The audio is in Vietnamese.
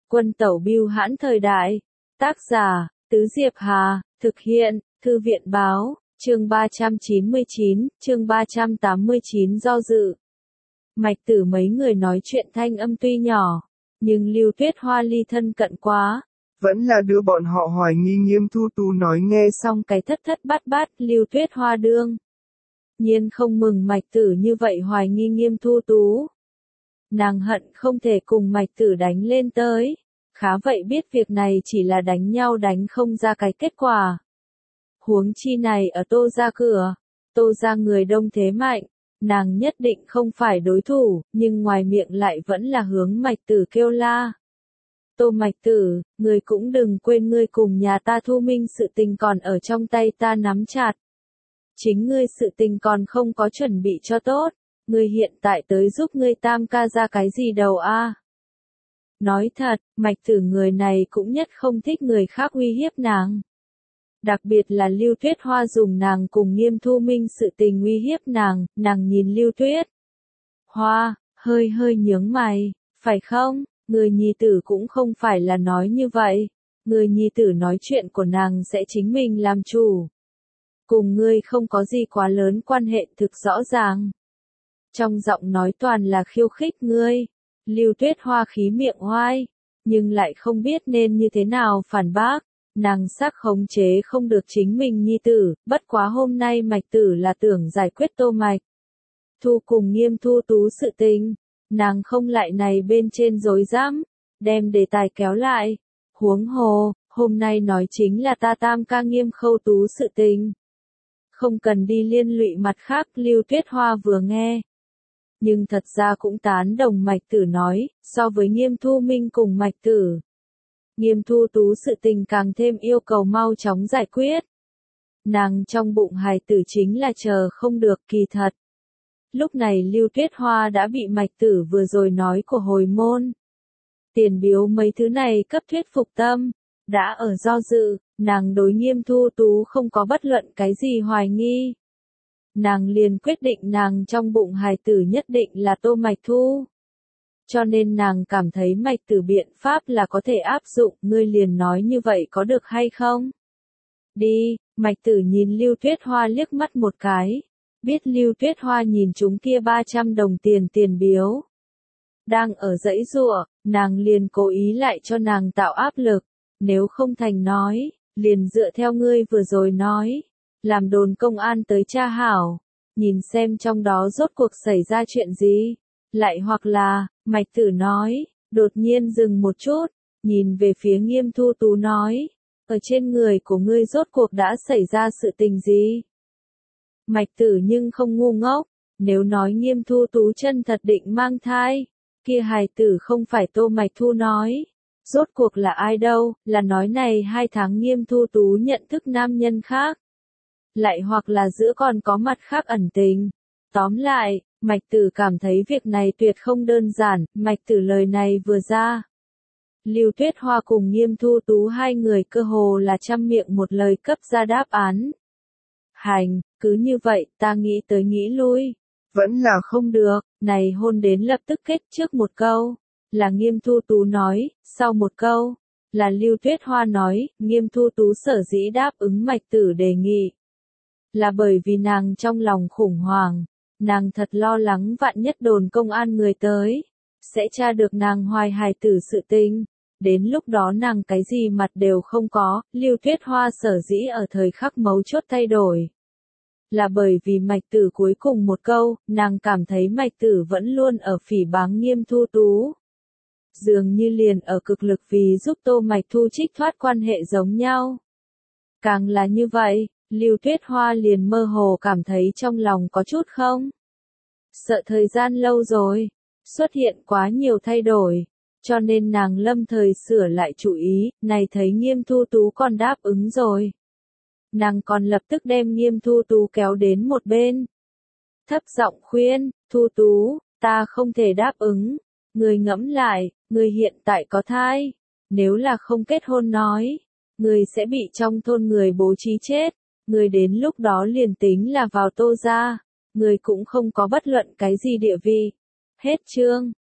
Quân tẩu bưu hãn thời đại. Tác giả, Tứ Diệp Hà, thực hiện, Thư viện báo, chương 399, chương 389 do dự. Mạch Tử mấy người nói chuyện thanh âm tuy nhỏ, nhưng Lưu Tuyết Hoa ly thân cận quá. Vẫn là đưa bọn họ hoài nghi Nghiêm Thu Tú nói nghe xong cái thất thất bát bát Lưu Tuyết Hoa đương nhiên không mừng Mạch Tử như vậy hoài nghi Nghiêm Thu Tú. Nàng hận không thể cùng Mạch Tử đánh lên tới, khá vậy biết việc này chỉ là đánh nhau đánh không ra cái kết quả. Huống chi này ở Tô gia cửa, Tô gia người đông thế mạnh, nàng nhất định không phải đối thủ, nhưng ngoài miệng lại vẫn là hướng Mạch Tử kêu la. Tô Mạch Tử, ngươi cũng đừng quên ngươi cùng nhà ta Thu Minh sự tình còn ở trong tay ta nắm chặt. Chính ngươi sự tình còn không có chuẩn bị cho tốt, ngươi hiện tại tới giúp ngươi tam ca ra cái gì đầu a? Nói thật, Mạch Tử người này cũng nhất không thích người khác uy hiếp nàng. Đặc biệt là Lưu Tuyết Hoa dùng nàng cùng Nghiêm Thu Minh sự tình uy hiếp nàng nhìn Lưu Tuyết Hoa, hơi nhướng mày, phải không? Người nhi tử cũng không phải là nói như vậy, người nhi tử nói chuyện của nàng sẽ chính mình làm chủ. Cùng ngươi không có gì quá lớn quan hệ thực rõ ràng. Trong giọng nói toàn là khiêu khích ngươi, Lưu Tuyết Hoa khí miệng oai, nhưng lại không biết nên như thế nào phản bác, nàng xác khống chế không được chính mình nhi tử, bất quá hôm nay Mạch Tử là tưởng giải quyết Tô Mạch Thu cùng Nghiêm Thu Tú sự tình. Nàng không lại này bên trên dối dám, đem đề tài kéo lại. Huống hồ, hôm nay nói chính là ta tam ca Nghiêm Khâu Tú sự tình. Không cần đi liên lụy mặt khác, Lưu Tuyết Hoa vừa nghe. Nhưng thật ra cũng tán đồng Mạch Tử nói, so với Nghiêm Thu Minh cùng Mạch Tử. Nghiêm Thu Tú sự tình càng thêm yêu cầu mau chóng giải quyết. Nàng trong bụng hài tử chính là chờ không được kỳ thật. Lúc này Lưu Tuyết Hoa đã bị Mạch Tử vừa rồi nói của hồi môn. Tiền biếu mấy thứ này cấp thuyết phục tâm, đã ở do dự, nàng đối Nghiêm Thu Tú không có bất luận cái gì hoài nghi. Nàng liền quyết định nàng trong bụng hài tử nhất định là Tô Mạch Thu. Cho nên nàng cảm thấy Mạch Tử biện pháp là có thể áp dụng, ngươi liền nói như vậy có được hay không? Đi, Mạch Tử nhìn Lưu Tuyết Hoa liếc mắt một cái. Biết Lưu Tuyết Hoa nhìn chúng kia 300 đồng tiền biếu. Đang ở dãy giụa, nàng liền cố ý lại cho nàng tạo áp lực. Nếu không thành nói, liền dựa theo ngươi vừa rồi nói. Làm đồn công an tới tra hảo. Nhìn xem trong đó rốt cuộc xảy ra chuyện gì. Lại hoặc là, Mạch Tử nói, đột nhiên dừng một chút. Nhìn về phía Nghiêm Thu Tú nói. Ở trên người của ngươi rốt cuộc đã xảy ra sự tình gì? Mạch Tử nhưng không ngu ngốc, nếu nói Nghiêm Thu Tú chân thật định mang thai, kia hài tử không phải Tô Mạch Thu nói. Rốt cuộc là ai đâu, là nói này 2 tháng Nghiêm Thu Tú nhận thức nam nhân khác. Lại hoặc là giữa còn có mặt khác ẩn tình. Tóm lại, Mạch Tử cảm thấy việc này tuyệt không đơn giản, Mạch Tử lời này vừa ra. Lưu Tuyết Hoa cùng Nghiêm Thu Tú hai người cơ hồ là trăm miệng một lời cấp ra đáp án. Hành, cứ như vậy, ta nghĩ tới nghĩ lui. Vẫn là không được, này hôn đến lập tức kết trước một câu. Là Nghiêm Thu Tú nói, sau một câu. Là Lưu Tuyết Hoa nói, Nghiêm Thu Tú sở dĩ đáp ứng Mạch Tử đề nghị. Là bởi vì nàng trong lòng khủng hoảng. Nàng thật lo lắng vạn nhất đồn công an người tới. Sẽ tra được nàng hoài hài tử sự tình. Đến lúc đó nàng cái gì mặt đều không có, Lưu Tuyết Hoa sở dĩ ở thời khắc mấu chốt thay đổi. Là bởi vì Mạch Tử cuối cùng một câu, nàng cảm thấy Mạch Tử vẫn luôn ở phỉ báng Nghiêm Thu Tú. Dường như liền ở cực lực vì giúp Tô Mạch Thu trích thoát quan hệ giống nhau. Càng là như vậy, Lưu Tuyết Hoa liền mơ hồ cảm thấy trong lòng có chút không. Sợ thời gian lâu rồi, xuất hiện quá nhiều thay đổi. Cho nên nàng lâm thời sửa lại chủ ý, này thấy Nghiêm Thu Tú còn đáp ứng rồi. Nàng còn lập tức đem Nghiêm Thu Tú kéo đến một bên. Thấp giọng khuyên, Thu Tú, ta không thể đáp ứng. Người ngẫm lại, người hiện tại có thai. Nếu là không kết hôn nói, người sẽ bị trong thôn người bố trí chết. Người đến lúc đó liền tính là vào Tô gia, người cũng không có bất luận cái gì địa vị. Hết chương.